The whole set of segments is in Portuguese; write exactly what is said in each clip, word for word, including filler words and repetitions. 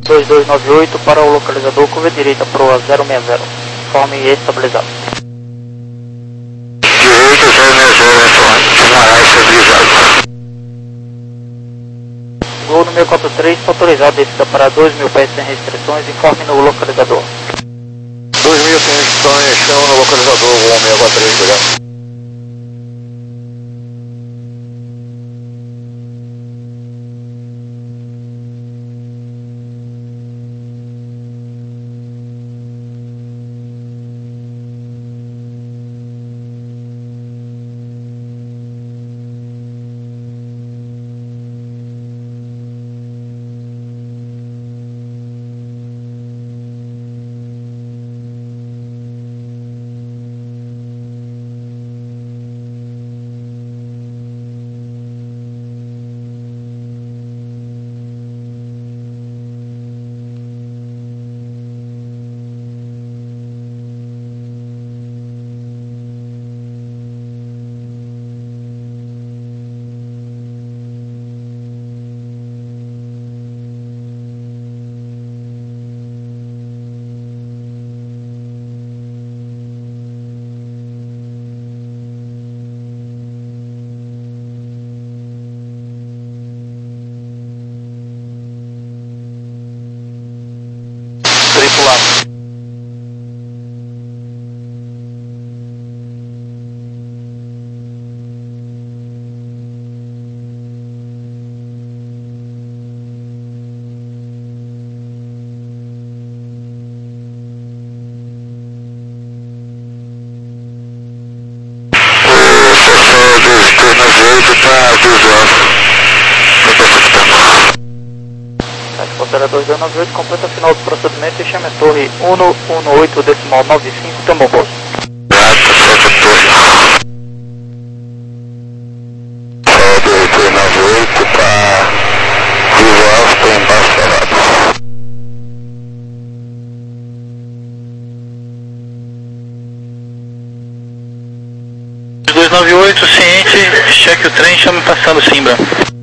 dois dois nove oito para o localizador, curva direita para o zero seis zero. Informe estabilizado. Direita zero seis zero, Himalaia estabilizado. Gol número quatro três, autorizado descida para dois mil pés sem restrições, informe no localizador. dois mil sem restrições, chão no localizador, Gol seis quatro três, obrigado. Tripulado. Considera dois dois nove oito, completa o final do procedimento e chame a torre cento e dezoito decimal noventa e cinco, tamo bom. dois nove oito, ciente, cheque o trem, chame passando Simbra.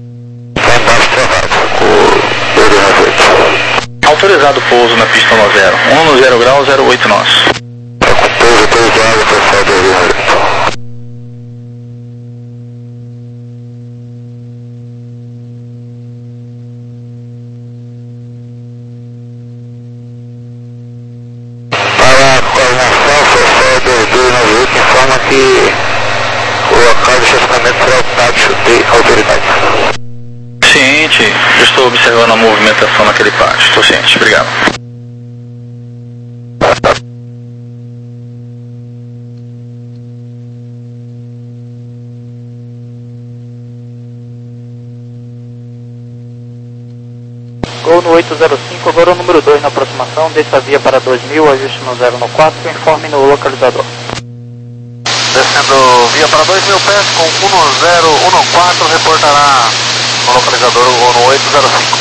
Autorizado o pouso na pista um zero, um no zero grau, zero oito nós. Pouso autorizado, pessoal do Rio. Para a coordenação, pessoal do dois nove oito informa que o local de estacionamento será ocupado de autoridades. Ciente, eu estou observando a movimentação naquele pátio, estou ciente, obrigado. Gol no oito zero cinco, agora o número dois na aproximação, desça a via para dois mil, ajuste no zero no quatro, informe no localizador. Descendo via para dois mil pés com um zero um quatro, reportará no localizador ou no oito zero cinco.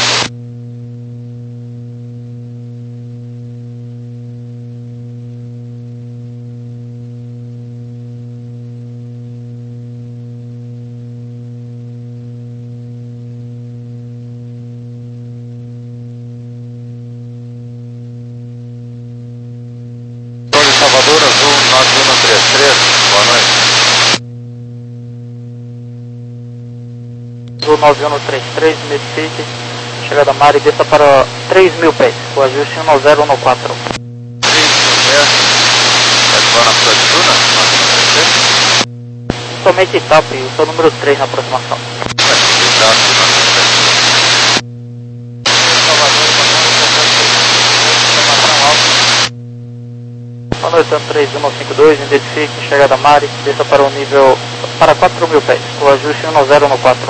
Torre Salvador, Azul nove um três três, boa noite. Azul nove um três três, Medicity, chegada Mari, desça para três mil pés, o ajuste um zero um quatro. três mil pés, ativando a sua altitude, nove um três três. Somente TAP, o seu número três na aproximação. Boa noite, três um cinco dois, identifique, chegada Mari, desça para o nível, para quatro mil pés, o ajuste um zero um quatro.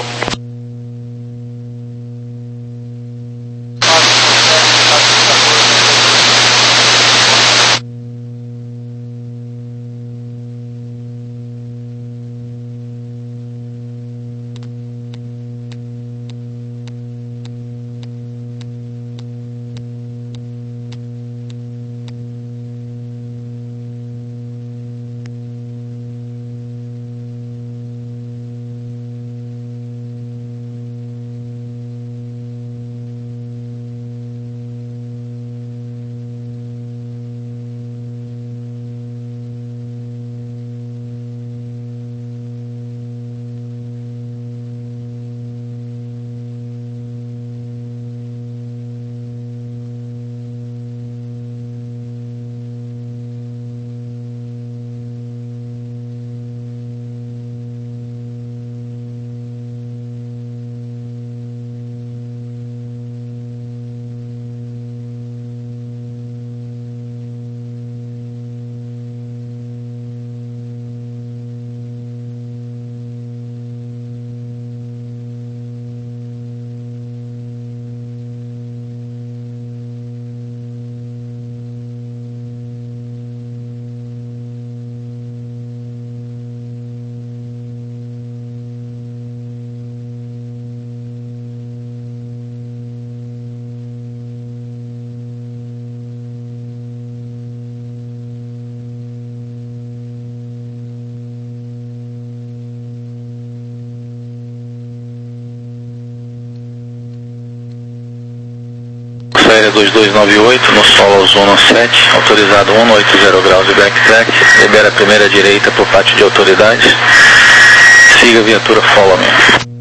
Força Aérea dois dois nove oito, no solo azul no sete, autorizado cento e oitenta graus de backtrack, libera a primeira direita para o pátio de autoridades, siga a viatura follow me.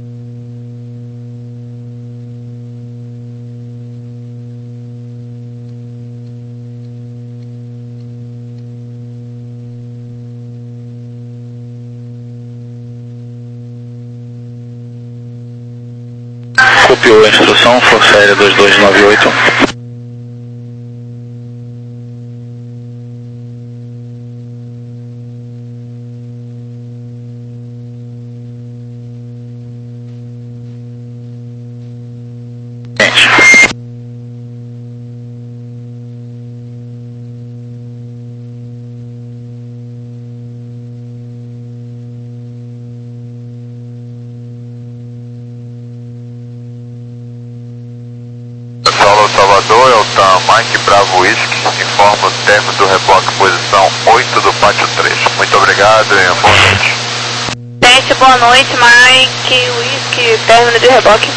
Copiou a instrução, Força Aérea dois dois nove oito. Solo Salvador, é o TAM Mike Bravo Whisky, informa o término do reboque posição oito do pátio três. Muito obrigado e boa noite. Gente, boa noite, Mike Whisky, término de reboque.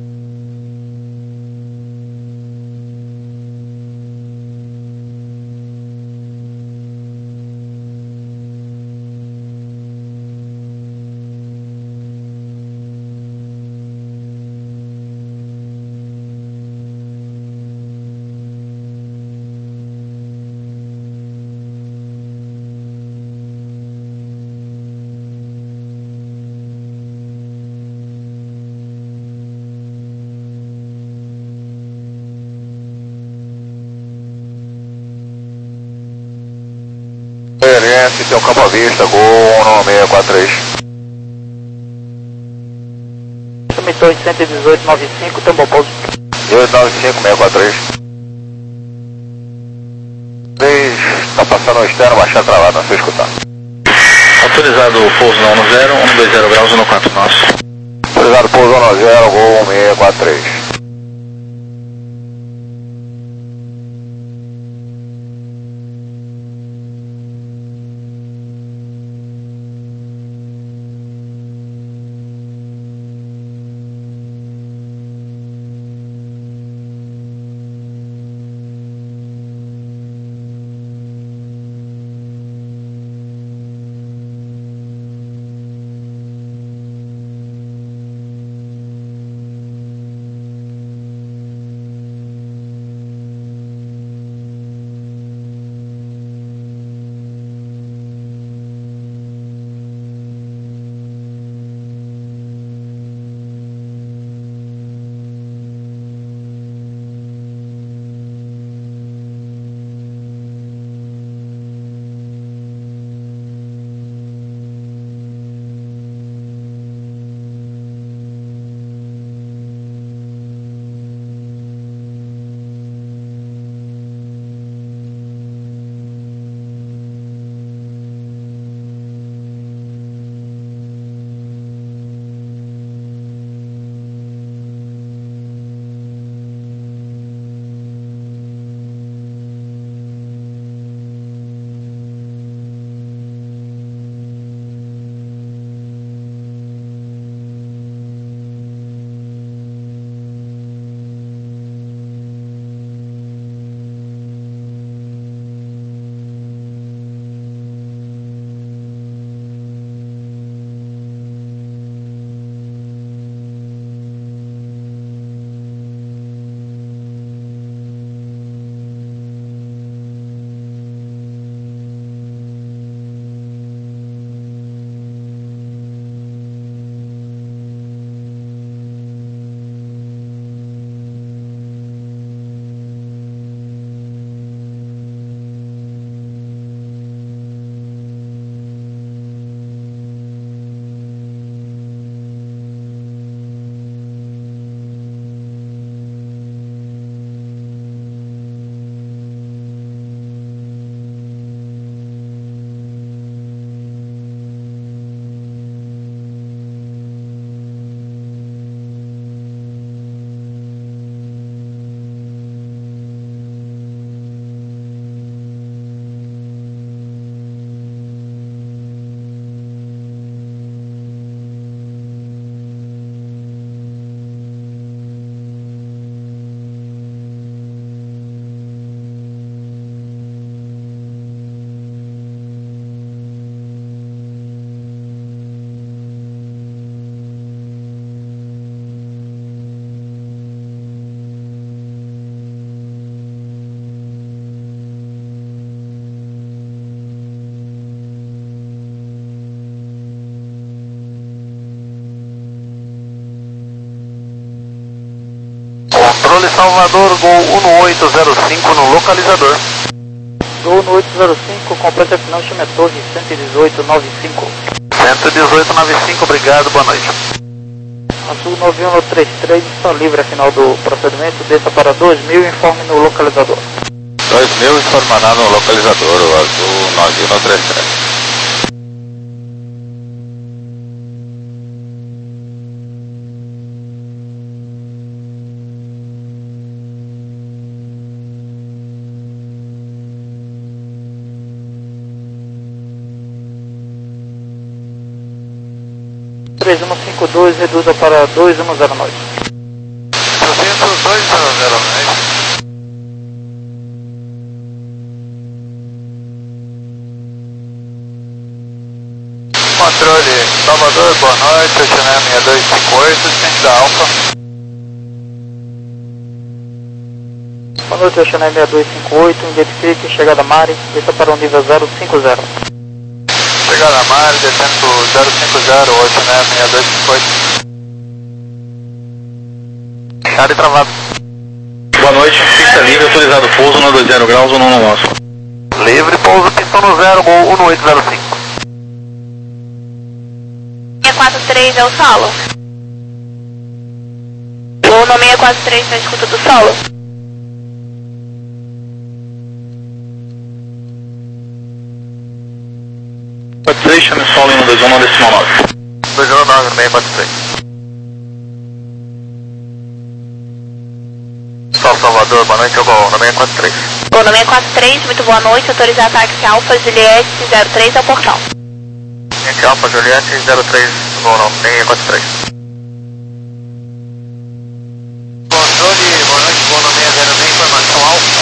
Experiência, tem um campo à vista, Gol um nove seis quatro três. Sumitou cento e dezoito nove cinco, tambor pouso. dois nove cinco seis quatro três. três, tá passando o externo, baixar travado, não sei escutar. Autorizado pouso no um zero, cento e vinte graus no quatro nosso. Autorizado pouso um zero, Gol um seis quatro três. Controle Salvador, Gol um oito zero cinco no localizador. Gol um oito zero cinco, completa final, chame a torre cento e dezoito noventa e cinco. cento e dezoito noventa e cinco, obrigado, boa noite. Azul nove um três três, está livre a final do procedimento, desça para dois mil e informe no localizador. dois mil informará no localizador, o Azul nove um três três. três um cinco dois, reduza para dois um zero nove. duzentos, dois zero zero nove. Controle Salvador, boa noite, Oceané seis dois cinco oito, sentido Alfa. Boa noite, Oceané seis dois cinco oito, identifique chegada Mari, desça para o nível zero cinco zero. Chegada Mari, descendo zero cinco zero, Oceané seis dois cinco oito. Fechado e travado. Boa noite, pista livre, autorizado pouso no dois zero graus, ou no nosso. Livre, pouso, pista no zero, Gol um oito zero cinco. seis quatro três é o solo. Gol no seis quatro três na escuta do solo. quatro três, chame o solo em um dois um decimal nove. dois zero nove, seis quatro três. Sol Salvador, boa noite, Gol no seis quatro três. Gol no seis quatro três, muito boa noite, autorizar táxi Alfa Juliette zero três ao portão. Gente Alfa Juliette zero três, Gol no seis quatro três. Controle, boa noite, Gol no seis zero seis, informação Alfa.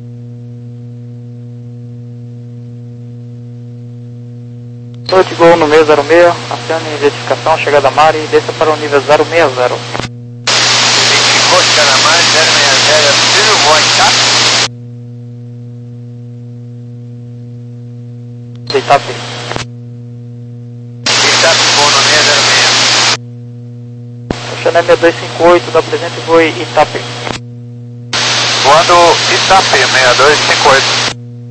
Noite, Gol no seis zero seis, acione identificação, chegada Mari, desça para o nível zero seis zero. Identificou, chegada Mari, zero seis zero, é possível voar em T A P? Deitape. Deitape, Gol no seis zero seis. Oceané seis dois cinco oito, da presente voe Itape. Voando Itape, seis dois cinco oito.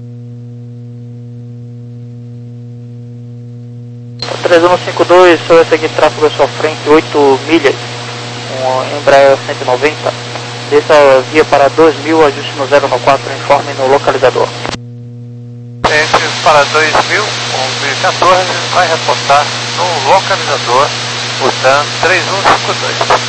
três um cinco dois, o senhor vai seguir tráfego à sua frente, oito milhas, um Embraer cento e noventa, desça via para dois mil, ajuste no zero quatro, informe no localizador. Esse para dois mil, o quatorze vai reportar no localizador, o D A N três um cinco dois.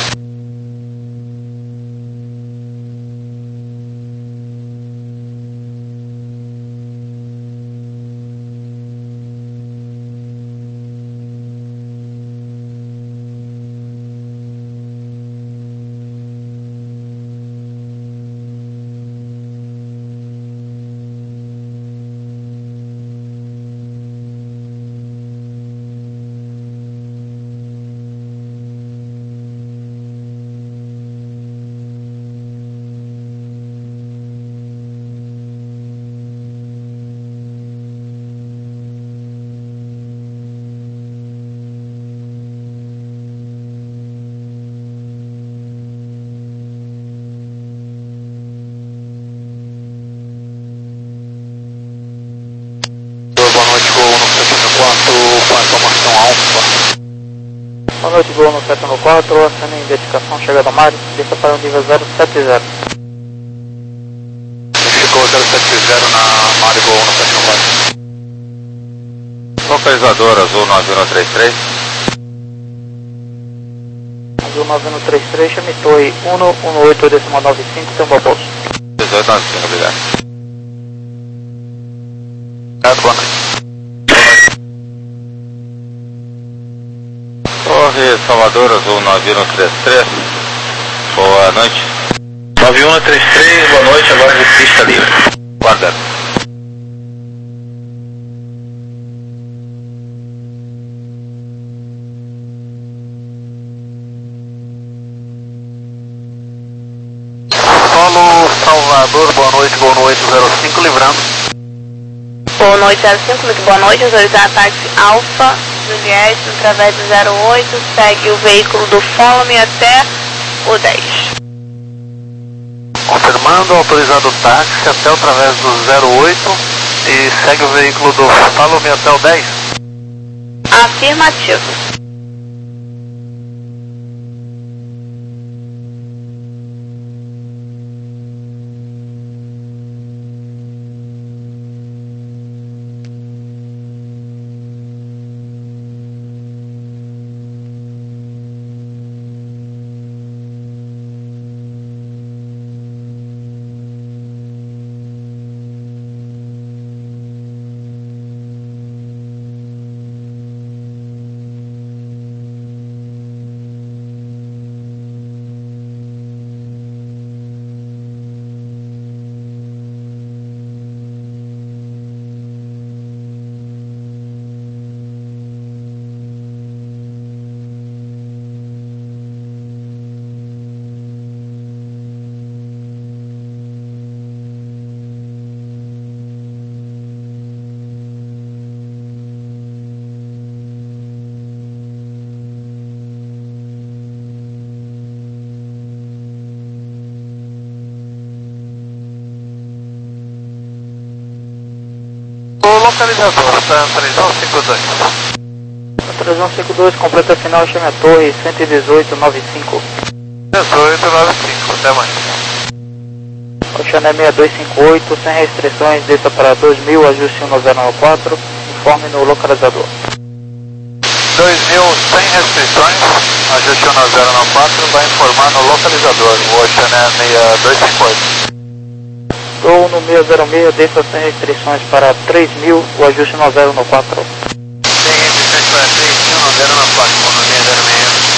Com a informação Alfa. Boa noite, Gol no sete um quatro, acione identificação, chegada Mari, desça para o nível zero sete zero. Ficou zero sete zero na Mari, Gol no sete um quatro. Localizador Azul nove um três três. Azul nove um três três, chame torre um um oito decimal nove cinco, tem um bom bolso. dezoito nove cinco, obrigado. Obrigado, boa noite. Torre Salvador Azul nove um três três. Boa noite. nove um três três, boa noite, agora de pista livre. Guarda. Solo Salvador, boa noite, Gol no oito zero cinco, livrando. Gol no oito zero cinco, muito boa noite, autorizar táxi Alfa Juliette através do zero oito, segue o veículo do Follow Me até o dez. informando, autorizado o táxi até através do zero oito e segue o veículo do Follow Me até o dez. Afirmativo. O localizador, tá três um cinco dois. três um cinco dois, completa final, chame a torre cento e dezoito noventa e cinco. dezoito noventa e cinco, até mais. Oceané seis dois cinco oito, sem restrições, desça para dois mil, ajuste um zero nove quatro, informe no localizador. dois mil sem restrições, ajuste um zero nove quatro, vai informar no localizador, o Oceané seis dois cinco oito. Estou no seis zero seis, desça sem restrições para três mil, o ajuste um zero nove quatro. Sem restrições para três mil, um zero nove quatro, no seis zero seis.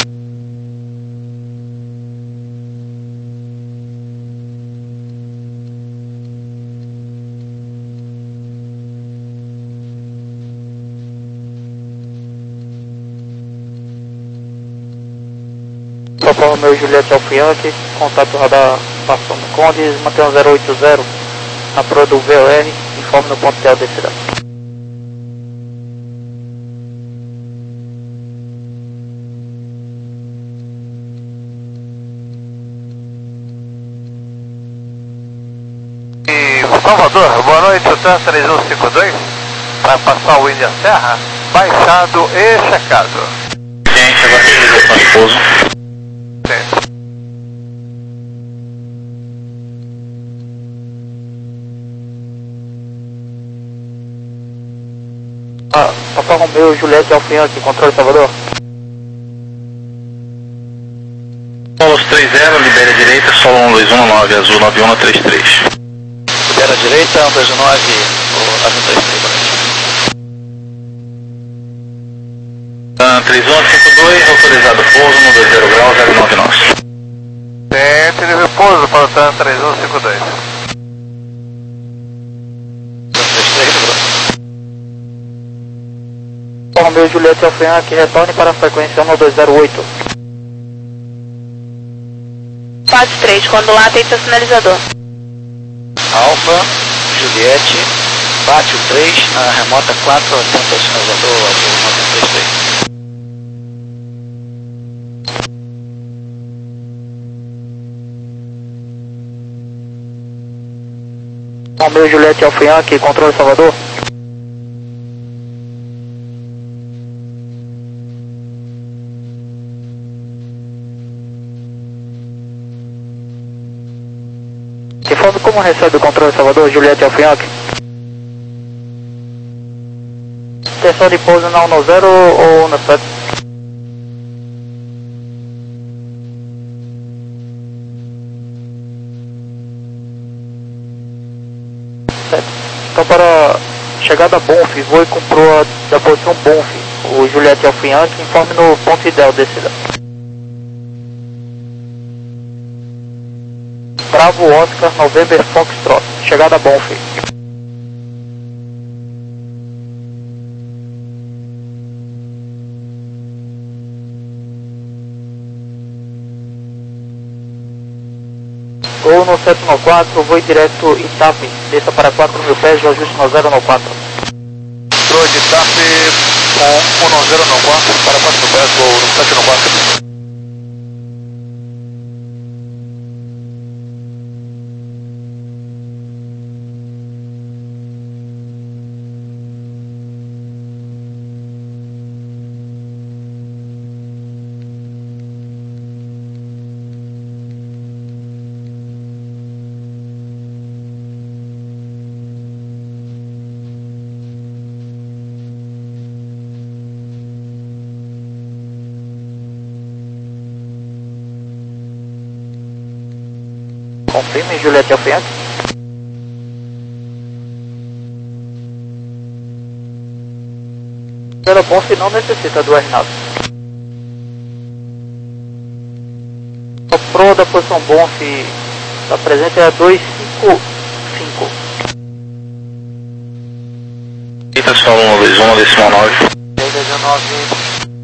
Papa Romeo Juliette Alfiante, contato radar Passando Condes, mantém zero oito zero na proa do V O R, informe no ponto T L descida. E Salvador, boa noite, o Tan três um cinco dois, vai passar o Índia Serra, baixado e checado. Ciência, agora utilização de pouso. Sim. Ah, Papa Romeo Juliette Alfiante, controle Salvador. Solos três zero, libera a direita, solo um dois um nove, azul nove um três três. Libera a direita, um dois um nove, o nove um três três. Tan três um cinco dois, autorizado pouso no dois zero graus, zero nove nove. Tente livre pouso para o Tan três um cinco dois. Papa Romeo Juliette Alfiante, retorne para a frequência um dois zero oito. Quatro três, quando lá tem seu sinalizador. Alfa, Juliette, bate o três na remota quatro, atenta ao sinalizador, azul nove um três três. Papa Romeo Juliette Alfiante, controle Salvador. Informe como recebe o controle Salvador, Juliette Alfiante. Intenção de pouso na um zero ou na sete? sete. Então para chegada a Bonf, voe com proa da posição Bonf, o Juliette Alfiante, informe no ponto ideal descida. Bravo Oscar November Foxtrot, chegada a Bonf. Gol no sete nove quatro, voo direto Itap, desça para quatro mil pés, o ajuste no zero nove quatro. Proa de Itap com um zero nove quatro para quatro pés, gol no sete nove quatro. Confirme, Juliette Alfaiate. Pelo bom, se não necessita do Arnaldo. O Pro da posição bom, se está presente, é dois cinco cinco. Eita, solo um dois um, decimal nove. dezenove.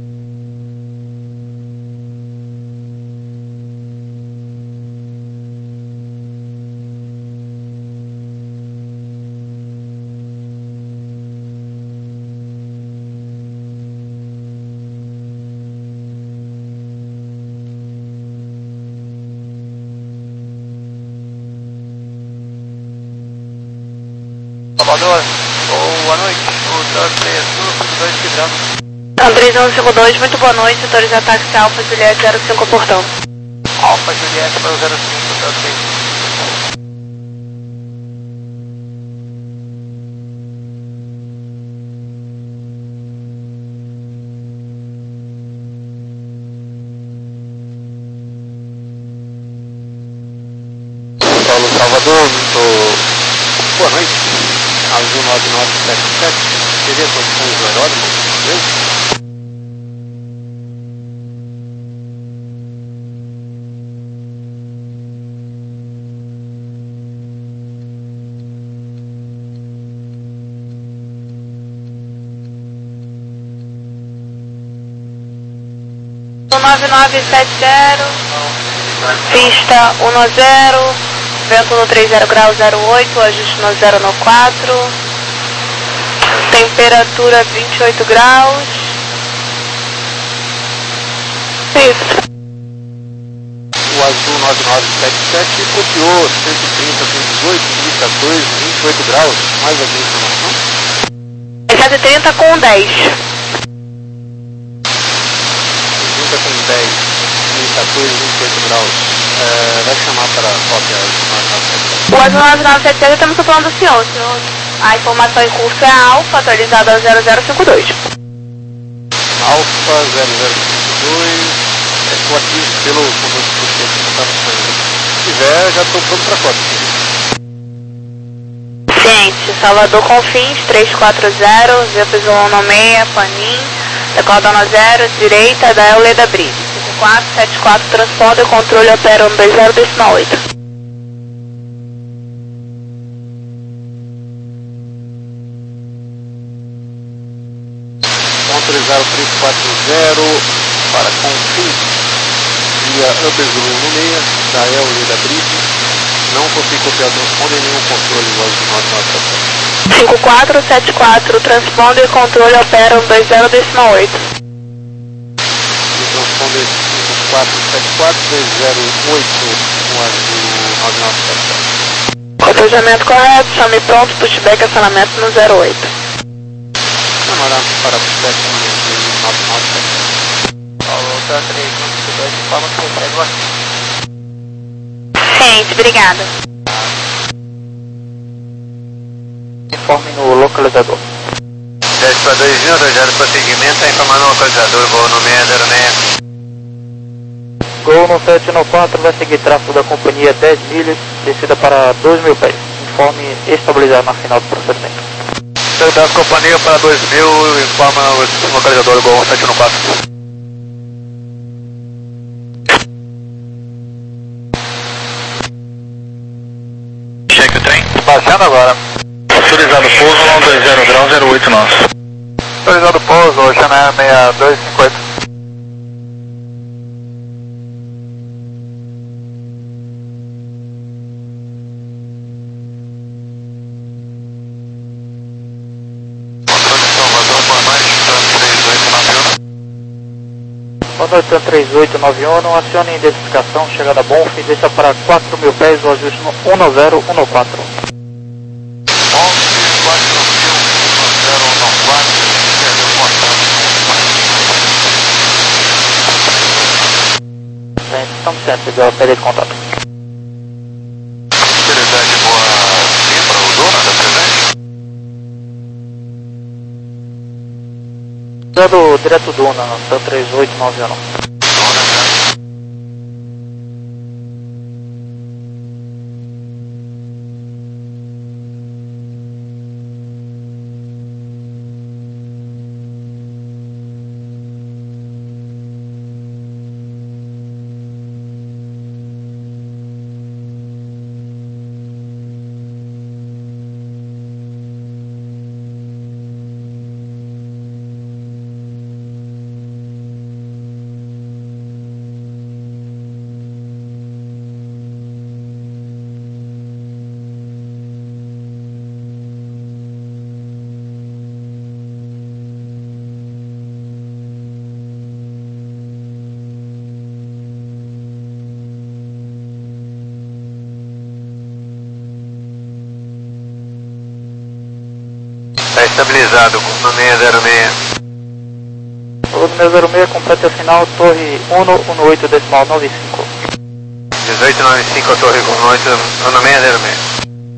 Salvador, boa noite, o três um dois Tigrano. Andrés um cinco dois, muito boa noite, autoriza táxi Alfa Juliette zero cinco portão. Alfa Juliette para o zero cinco, tá ok. Paulo Salvador, muito boa noite. Azul nove nove sete sete, seria condições do aeródromo, beleza? nove nove sete zero, pista um zero, vento no trinta graus zero oito, ajuste no zero no quatro, temperatura vinte e oito graus. Isso. O Azul nove nove sete sete copiou cento e trinta, cento e dezoito, mil e quatorze, vinte e oito graus, mais alguma informação? cento e trinta com dez. Com dez, mil e quatorze, vinte e oito graus. É, vai chamar para a cópia O Azul nove nove sete sete, estamos falando do senhor, senhor. A informação em curso é a Alfa, atualizada zero zero cinco dois. Alfa zero zero cinco dois. Estou aqui pelo comando de você que não está no sangue. Se tiver, já estou pronto para a cópia. Ciente, Salvador Confins três quatro zero, Z P Y seis, Panim, Decodona zero, direita da Euleda Bride. cinco quatro sete quatro, transponder, controle opera um dois zero, decimal oito. Autorizar o três quatro zero para Confins, via Upper Zulu no meia, da Euleda Bride. Não consigo copiar o transponder e nenhum controle do Azul nove nove sete sete. cinco quatro sete quatro, transponder, controle opera um dois zero, decimal oito. Transponder cinco quatro sete quatro, dois zero oito, com Azul nove nove sete sete. Cotejamento correto, chame pronto, pushback, acionamento no zero oito. Chamará para pushback no nove nove sete sete. Paulo, tá três um dois, informa que você pega aqui. Ciente, obrigada. Informe no localizador. dez para dois mil, dois zero prosseguimento, está informando no localizador, voo no seis zero seis. Gol no sete nove quatro, vai seguir tráfego da companhia dez milhas, descida para dois mil pés. Informe estabilizar na final do procedimento. Da companhia para dois mil, informa o localizador, Gol sete nove quatro. Cheque o trem. Baixando agora. Autorizado pouso, um dois zero grau zero oito nosso. Autorizado pouso, Oceané seis dois cinco oito. Boa noite, três oito nove um, acione a identificação, chegada bom, fim, deixa para quatro mil pés, o ajuste no um zero um quatro. Estamos certos da perda de contato. Utilidade boa sim para o dono da presente? Do direto Duna, três oito nove um. estabilizado, com seis zero seis. Volume seis zero seis, completa o final, torre cento e dezoito decimal noventa e cinco. dezoito noventa e cinco, torre com oito, seis zero seis.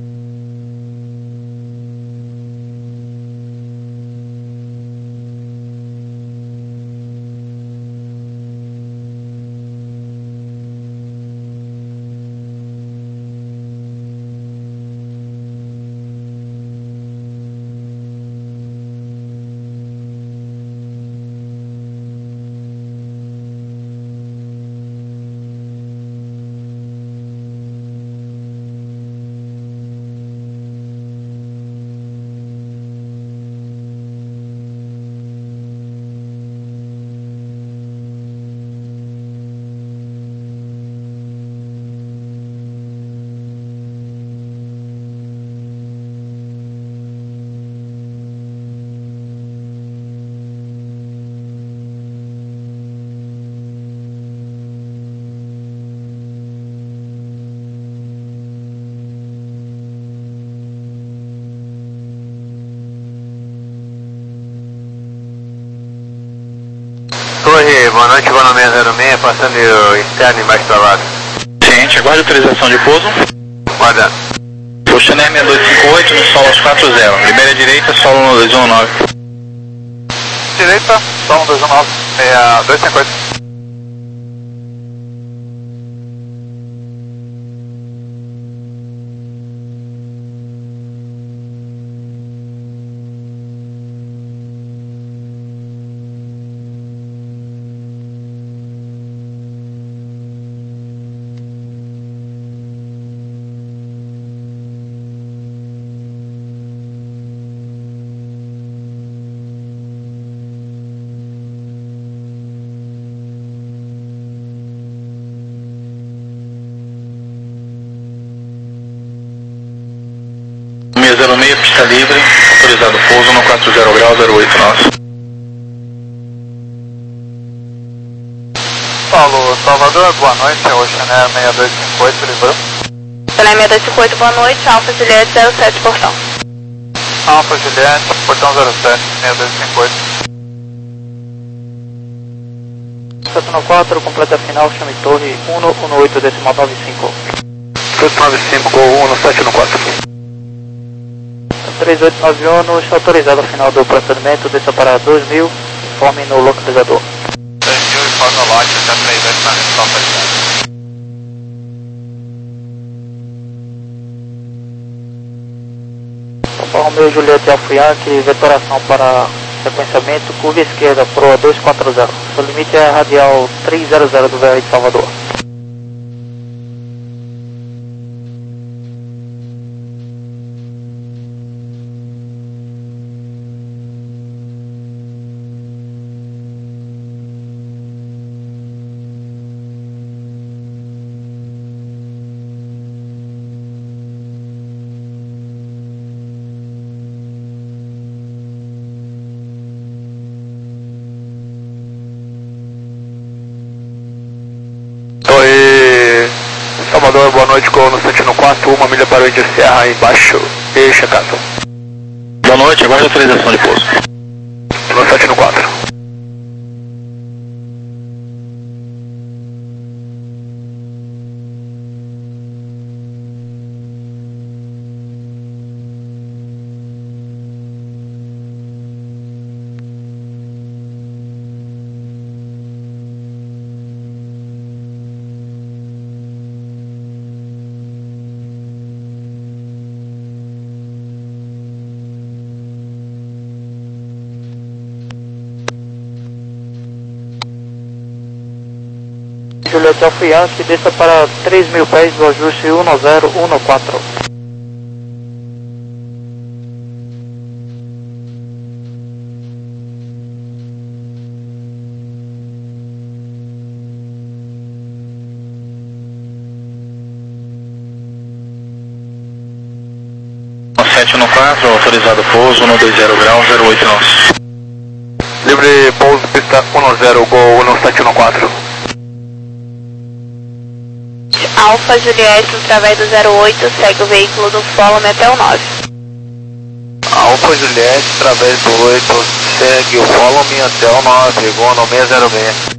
Torre, boa noite, vou no seis zero seis, passando o externo embaixo da lata. Ciente, aguarde autorização de pouso. Guarda. Oceaner seis dois cinco oito, no solo aos quatro zero. Libera a direita, solo um dois um nove. Direita, solo um dois um nove, seis dois cinco oito. seis zero seis, pista livre, autorizado pouso no quatro zero grau zero oito nove. Paulo, Salvador, boa noite, é o Oceaner seis dois cinco oito, livrou. Oceaner seis dois cinco oito, boa noite, Alfa Juliette zero sete, portão. Alfa Juliette, portão zero sete, seis dois cinco oito. sete nove quatro, completa final, chame torre cento e dezoito decimal noventa e cinco. sete nove cinco, um sete quatro. três oito nove um, está autorizado ao final do procedimento, desça para dois mil, informe no localizador. dois mil, informe no lote, até três oito nove, está autorizado. Papa Romeo Juliette Alfa Yankee, vetoração para sequenciamento, curva esquerda, proa dois quatro zero. Seu limite é radial trezentos do V R de Salvador. Oi, Salvador, boa noite, com no sete um quatro, uma milha para o Índio Serra, embaixo, e checado. Boa noite, aguarde autorização de pouso. No sete um quatro. Juliette Alfa Yankee, desça para três mil pés do ajuste um zero um quatro. sete um quatro, autorizado pouso no dois zero grau zero oito nove. Livre pouso, pista um zero, gol no sete um quatro. Alfa Juliette, através do zero oito, segue o veículo do Follow até o nove. Alfa Juliette, através do oito, segue o follow me até o nove, voa no seis zero seis.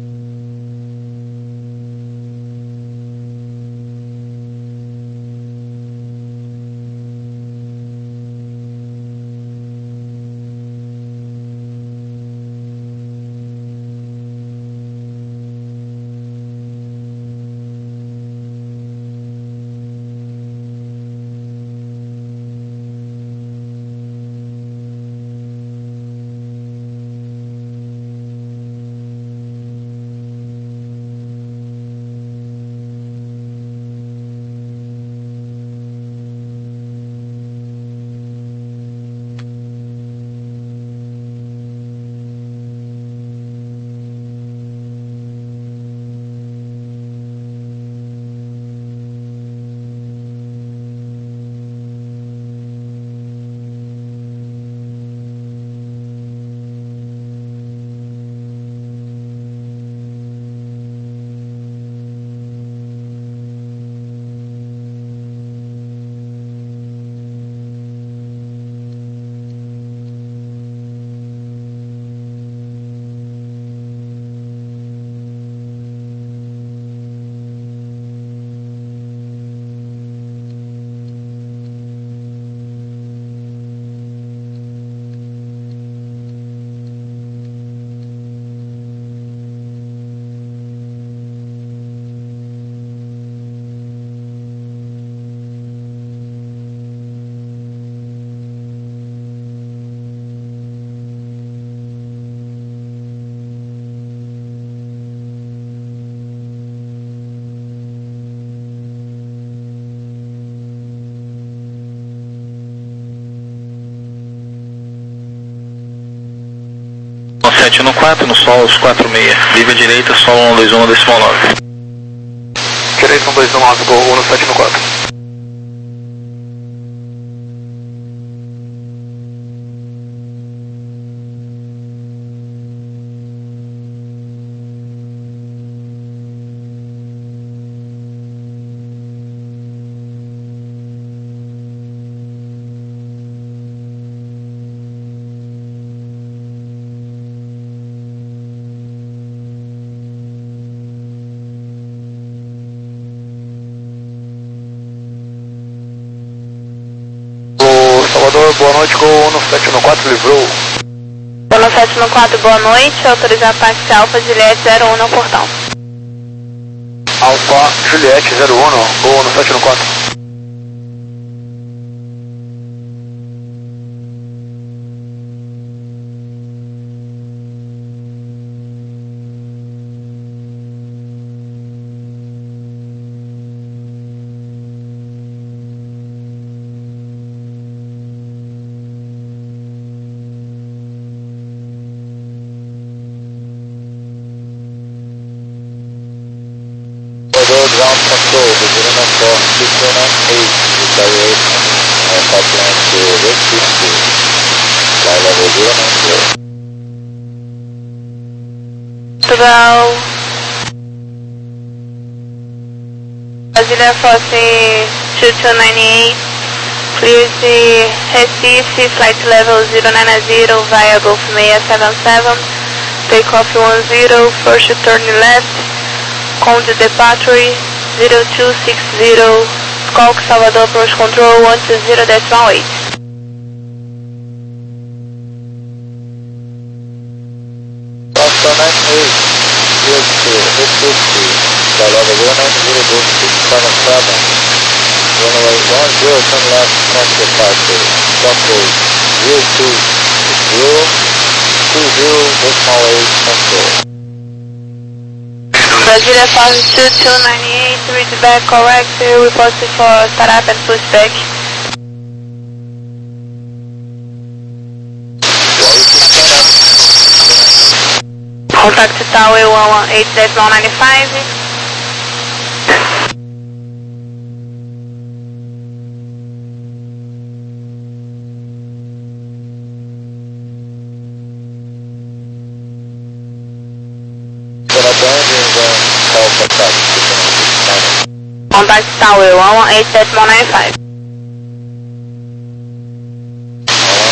sete um quatro, no solos quatro seis, liga direita, solo um dois um, decimal nove. Direita um dois um nove, gol um no sete no quatro. Salvador, boa noite, gol um no sete no quatro, livrou. Boa no sete no quatro, boa noite, autorizar táxi Alfa Juliette zero um no portão. Alfa Juliette zero um, gol no sete no quatro. Ground control, the Verona four, six one eight, retaliation, uh, pipeline to Red fifty, fly level zero nine zero. Portugal, Brasília Fosse two two nine eight, clears the Recife, flight level zero nine zero via Golf six seven seven, takeoff one zero, first turn left, Conde Departure zero two six zero, Skulk Salvador approach control one two zero decimal eight. Oscar nine eight, cleared to Red fifty, fly level zero nine zero, Golf six seven seven, runway one zero, turn left, Conde Departure, stop code zero two six zero, two zero decimal eight, control. Brasília Fosse two two nine eight, read back correct, reported for startup and pushback. Contact Tower one one eight decimal nine five. Contact Tower one one eight decimal nine five.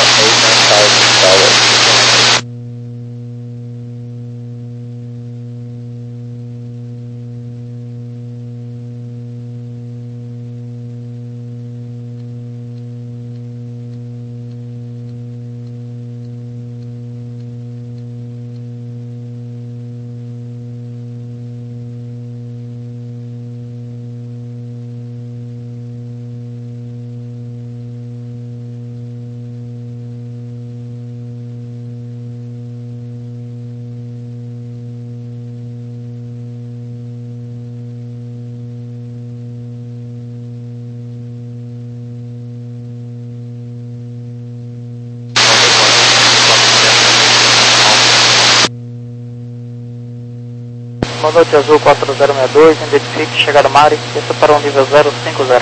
Boa noite, Azul quatro zero seis dois, identifique, chegada Mari, desça para o nível zero cinco zero.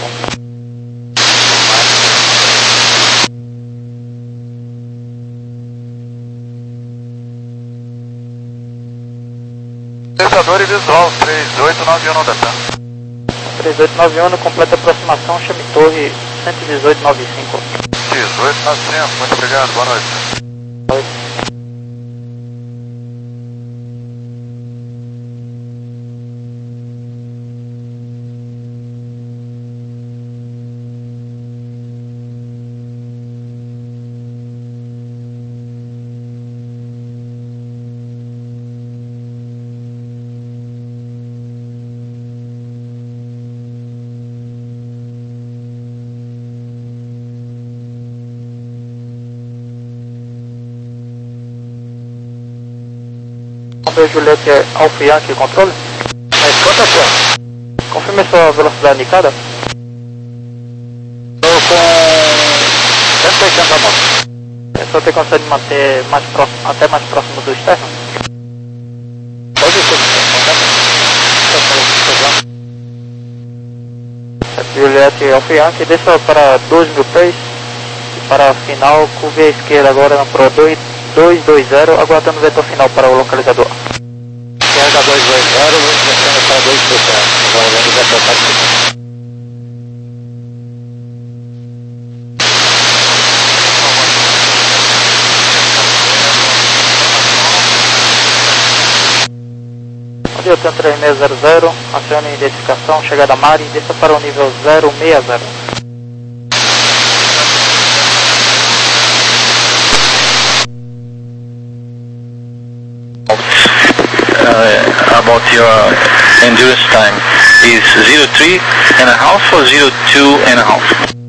Tentador e visual, três oito nove um no Datan. três oito nove um, completa aproximação, chame torre cento e dezoito noventa e cinco. dezoito novecentos, muito obrigado, boa noite. Boa noite. Juliette Alfa Yankee, controle? Mas quanto é que Confirme sua velocidade indicada. Estou com cento e oitenta a moto. É só ter consegue manter mais próximo, até mais próximo do externo? Pode ser, Juliette Alfa Yankee, desça para dois mil pés e para a final, curve à esquerda agora na Pro dois dois zero, aguardando o vetor final para o localizador. Carga dois dois zero, descendo para dois três zero. Agora vamos vetor para cima. Delta três seis zero zero, acione identificação, chegada Mari, desça para o nível zero seis zero. Uh, about your endurance time is zero three and a half or zero two and a half?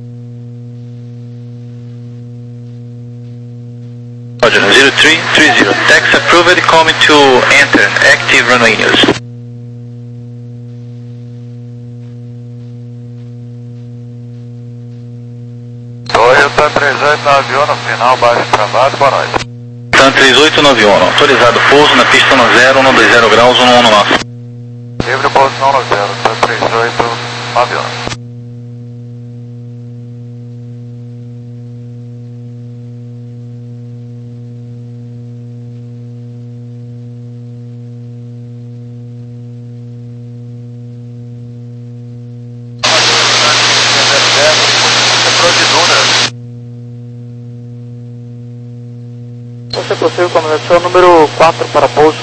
Roger, zero three three zero. Tax approved, coming to enter, active runway news. Toyota três oito nove um no final, baixo para baixo, boa noite. Tan três oito nove um, autorizado pouso na pista no zero, no dois zero graus, no no nosso. Livre posição no zero, Tan três oito nove um. Se possível, comunicação número quatro para pouso.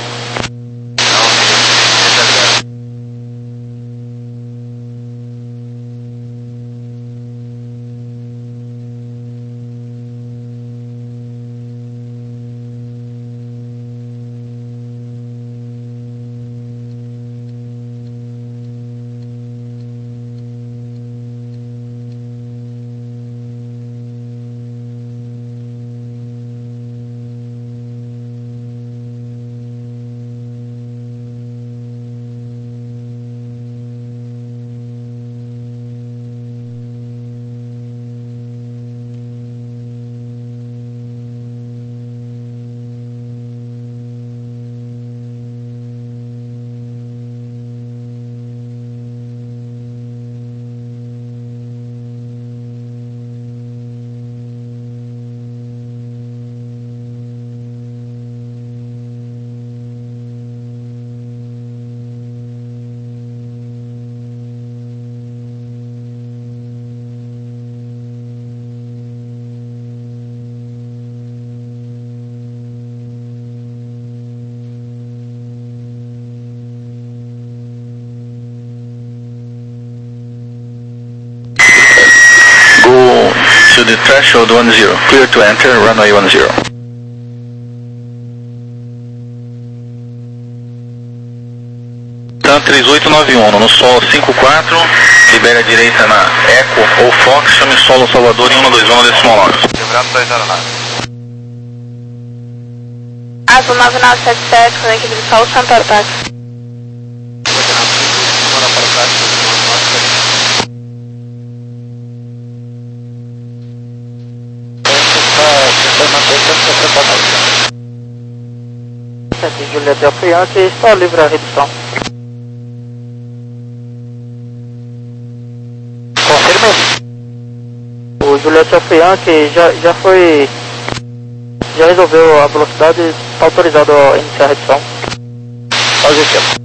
To the threshold one zero, clear to enter, runway one zero. Tan três oito nove um, no solo cinco quatro, libere a direita na Eco ou Fox, chame solo Salvador em um dois um decimal nove. Lembrando dois zero nove. Azul nove nove sete sete, com a equipe de Sol Santo Táxi. Juliette Alfa Yankee, está livre a redução. o Juliette Alfa Yankee já, já foi... Já resolveu a velocidade e está autorizado a iniciar a redução. Positivo.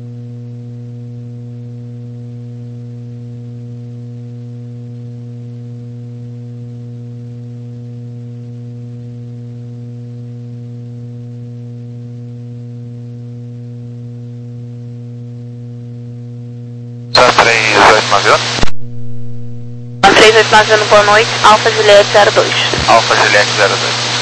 três oito nove um. três oito nove um, boa noite, Alfa Juliette zero dois. Alfa Juliette zero dois.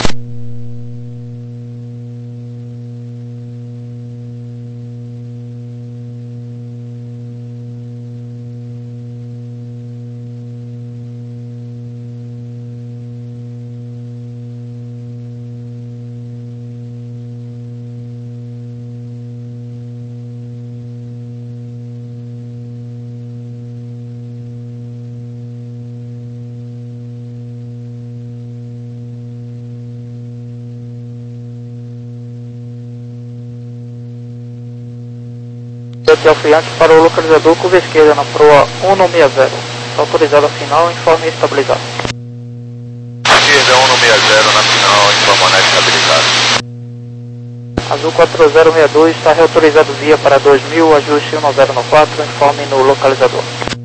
Juliette Alfa Yankee para o localizador curva esquerda na proa um não seis zero. Está autorizado a final, informe estabilizado. Esquerda um não seis zero na final, informa estabilizado. Azul quatro zero seis dois está reautorizado via para dois mil, ajuste um zero nove quatro, informe no localizador.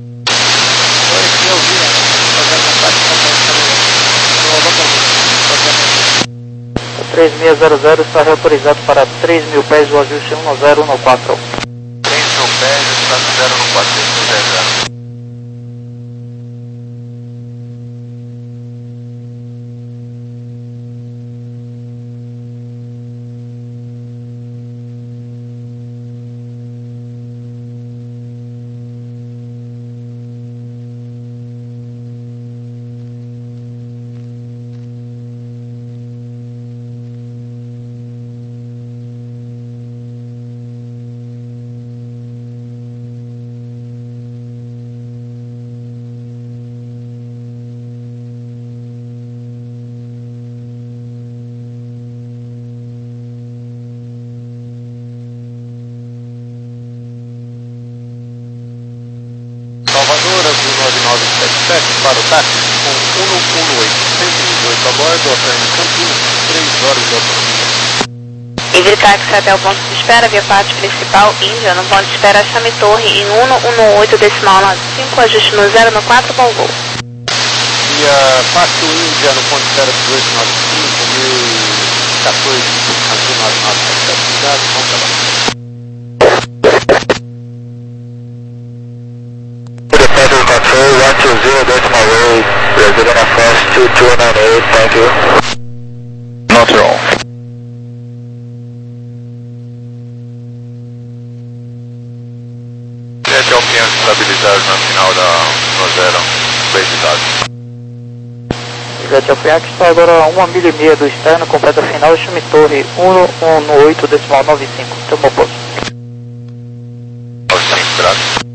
três seis zero zero está reautorizado para três mil pés, o ajuste um zero nove quatro. três mil pés, está no zero nove quatro, três mil zero zero. Salvador, Azul nove nove sete sete, para o táxi com um um oito, cento e dezoito a bordo, operando Campinas, três horas de autonomia. Híbrido táxi até o ponto de espera, via parte principal, Índia, no ponto de espera Chame Torre, em um um oito, decimal nove cinco, ajuste no zero nove quatro, bom voo. Via Pato Índia, no ponto de espera dezoito noventa e cinco, mil e quatorze, Azul nove nove sete sete, cuidado, bom trabalho. one two zero decimal eight, Brazilian F S two two nine eight, thank you. Not wrong. Juliette Alfa Yankee estabilizado na final da um zero, verificado. Juliette Alfa Yankee está agora a uma milha e meia do externo, completa a final, Chame Torre um um oito, decimal nove cinco, tomou posto. nove cinco, graças.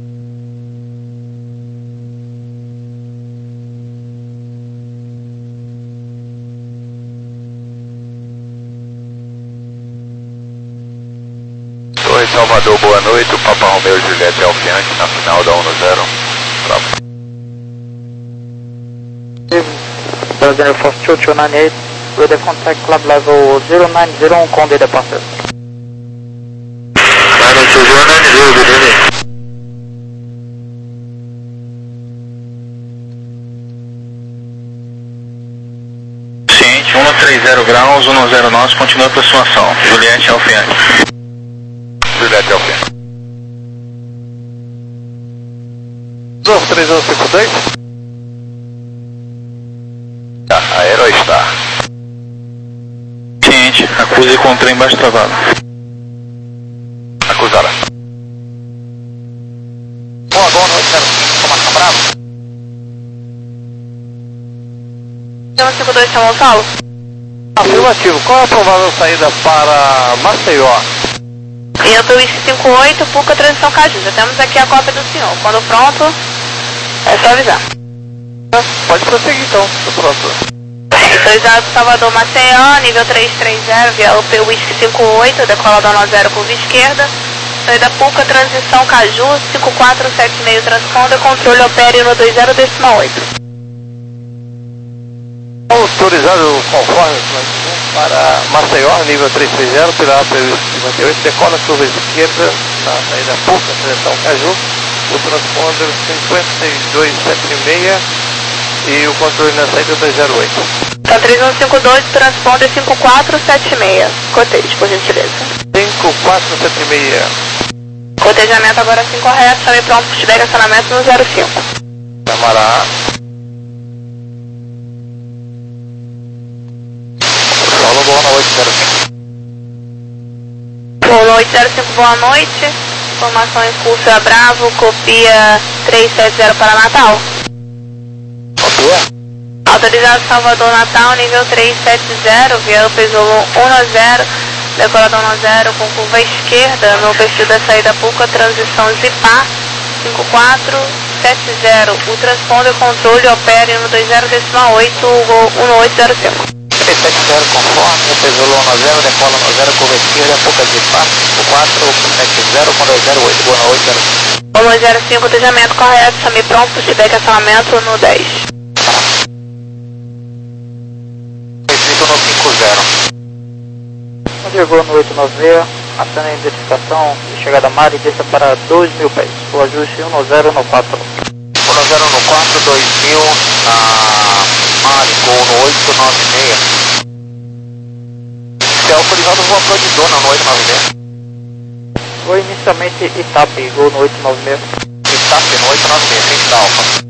Oi, Salvador, boa noite, o Papa Romeo Juliette Alfa Yankee na final da um zero. Brazilian Force two two nine eight, with the contact club level zero nine zero one, Conde departure. nine two zero nine zero, good evening. Ciente, um três zero graus, um zero nove, continua a aproximação. Juliette Alfa Yankee. Juliette Alfa Yankee. dois três um cinco dois. Tá, aero está. Ciente, acuse com trem baixo travado. Acusada. Boa, boa noite, zero cinco, Comando Bravo. um cinco dois, São Gonçalo. Afirmativo, qual é a provável saída para Maceió? Viento Whisky cinco oito, Puca, transição Caju. Já temos aqui a cópia do senhor. Quando pronto, é só avisar. Pode prosseguir então, estou pronto. Autorizado Salvador Maceió, nível três três zero, via U P Whisky cinco oito, decola da zero, curva esquerda. Saída Puca, transição Caju, cinco quatro sete seis, transponder, controle opere no dois zero decimal oito. Autorizado conforme para Maceió, nível trezentos e trinta, Pilar cinquenta e oito, decola curva esquerda, na saída Puca, direção Caju, o transponder cinquenta e dois setenta e seis e o controle na saída dois zero oito. Tá três um cinco dois, transponder cinco quatro sete seis, cotejo, por gentileza. cinco quatro sete seis. Cotejamento agora sim correto, chame pronto para estiver acionamento no zero cinco. Camará. Paulo, boa noite, zero cinco. Boa noite, zero cinco, boa noite. Informação em curso é Bravo, copia três sete zero para Natal. Copia. Autorizado Salvador Natal, nível três sete zero, via Pesolo um zero, decorador um zero com curva esquerda, no perfil da saída Puca, transição Zipar, cinco quatro sete zero. O transponder controle opera no dois zero oito, um oito zero cinco. três sete zero conforme, Pesolo um zero, decola um zero, curva esquerda, Puca Zipar, cinco quatro sete zero com dois zero oito, boa noite, zero cinco. um zero cinco, cotejamento correto, chame pronto, feedback acionamento no dez. No cinco zero. Chegou no oito nove seis, aciona a identificação de chegada a mar e desça para dois mil pés. O ajuste um zero no quatro. um zero no quatro, dois mil, na Marico no oito nove seis. Se é autorizado, vou para de dona no oito nove seis. Foi inicialmente Itape, gol no oito nove seis. Itape no oito nove seis, frente da Alfa.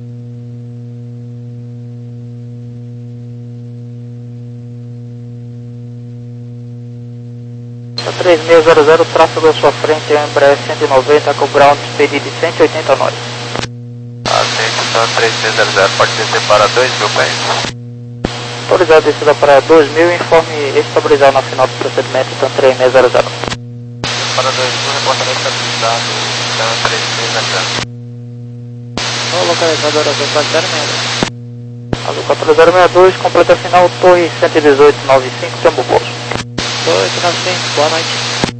três seis zero zero, tráfego à sua frente, Embraer cento e noventa com ground speed de cento e oitenta nós. Aceito, então três seis zero zero, pode descer para dois mil pés. Autorizado descida para dois mil, informe estabilizado na final do procedimento, então três seis zero zero. Para dois mil, reportamento estabilizado, então três seis zero zero. O localizador azul quatro zero seis dois. Azul quatro zero seis dois, completa final, torre cento e dezoito noventa e cinco, Tembo Bolso. oito nove cinco, boa noite.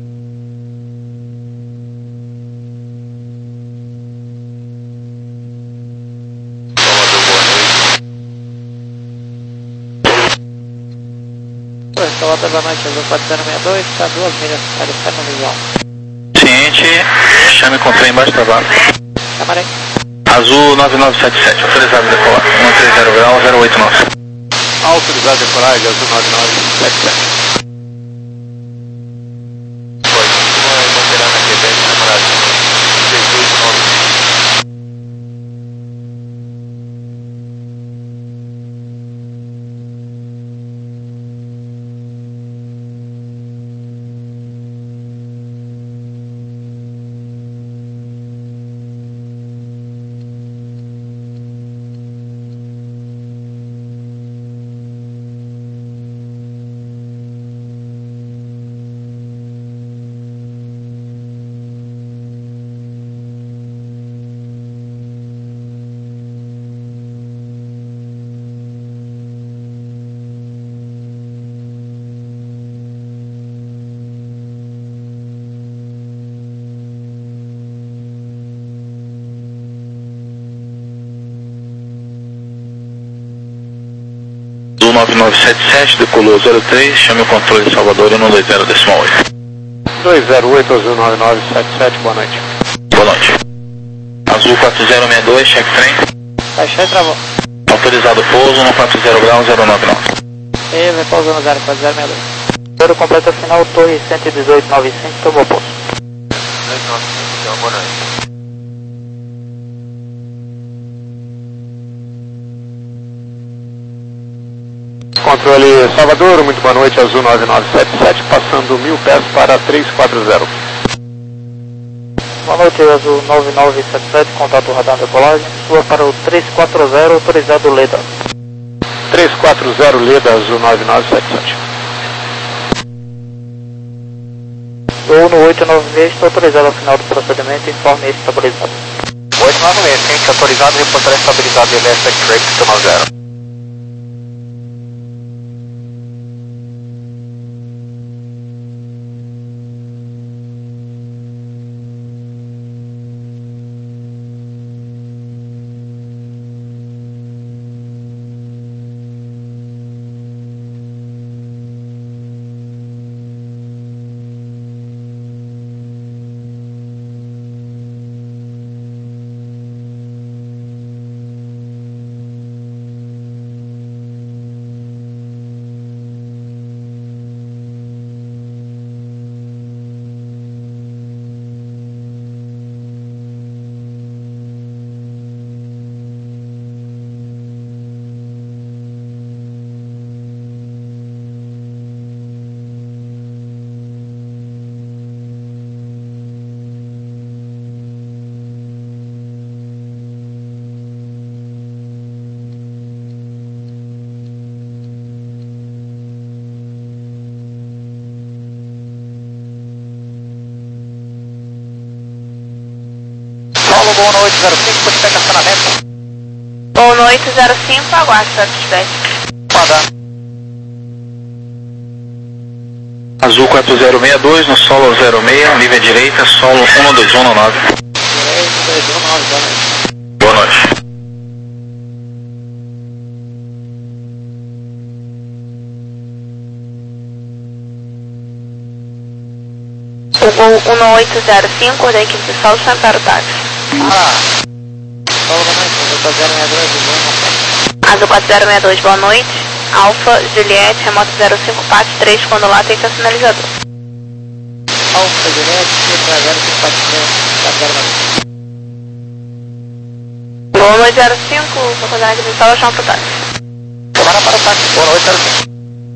Salvador, boa noite, azul quatro zero seis dois, está duas milhas, está no visual. Ciente, chame com trem embaixo da barra. Camarei. Azul nove nove sete sete, autorizado a decolar, um três zero grau, zero oito nove. Autorizado a decolagem, azul nove nove sete sete. Azul nove nove sete sete, decolou zero três, chame o controle de Salvador um dois zero decimal oito. dois zero oito, Azul nove nove sete sete, boa noite. Boa noite. Azul quatro zero seis dois, check trem. Baixou e travou. Autorizado pouso no quatro zero grau, zero nove nove. E vai pousando zero quatro zero seis dois. Zero completa final, torre cento e dezoito noventa e cinco, tomou pouso. dois nove cinco, boa noite. Controle Salvador, muito boa noite, Azul nove nove sete sete, passando mil pés para três quatro zero. Boa noite, Azul nove nove sete sete, contato radar decolagem, sua para o três quatro zero, autorizado Leda. três quatro zero Leda, Azul nove nove sete sete. Gol no oito nove seis, está autorizado ao final do procedimento, informe estabilizado. oito nove seis, ciente autorizado, reportar estabilizado e L S X-Ray, toma zero. oito zero cinco, pushback acionamento. Voo no oito zero cinco, aguarde para pushback. Padrão. Azul quatro zero seis dois, no solo zero seis, nível direita, solo um dois um nove. Direito, dois um nove, boa noite. Boa noite. O Gol um oito zero cinco, da equipe de solo, chama para o táxi. Ah, solo boa noite, Azul quatro zero seis dois, boa noite. Azul quatro zero seis dois, boa noite. Alfa, Juliette, remoto zero cinco, P A T três, quando lá tem seu sinalizador. Alfa, Juliette, zero cinco quatro três, quatro zero nove. Gol um zero cinco, vou fazer a equipe de solo, chama para o táxi. Tomara para o táxi, boa noite, zero cinco.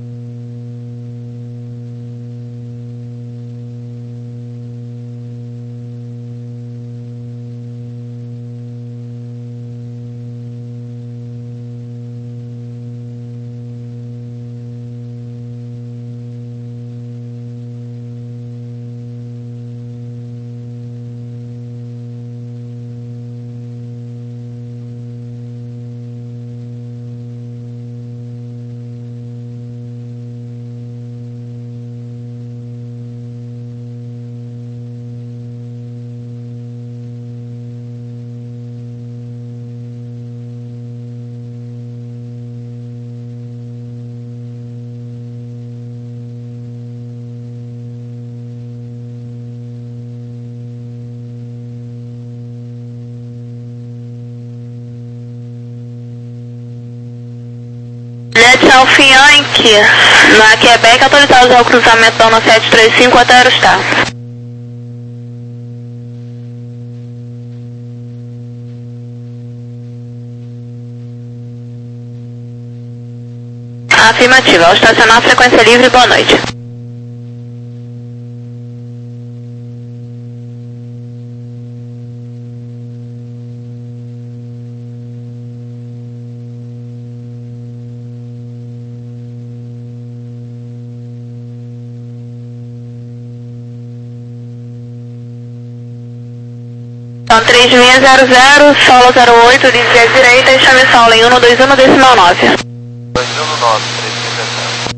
Juliette Alfa Yankee, na Quebec, autorizados ao cruzamento da sete três cinco até Aerostar. Afirmativa, ao estacionar frequência livre, boa noite. São três seis zero zero, solo zero oito, desvia à direita e chame solo em um dois um decimal nove. dois um nove, três seis zero.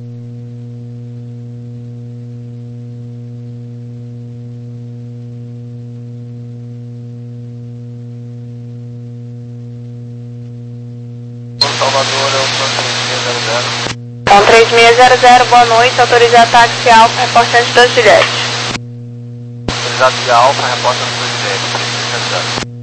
Salvador é o três seis zero zero. São três seis zero zero, boa noite, autorizar táxi Alfa, reportante da Juliette. Autorizado via Alfa, repórter do Juliette, três seis zero zero.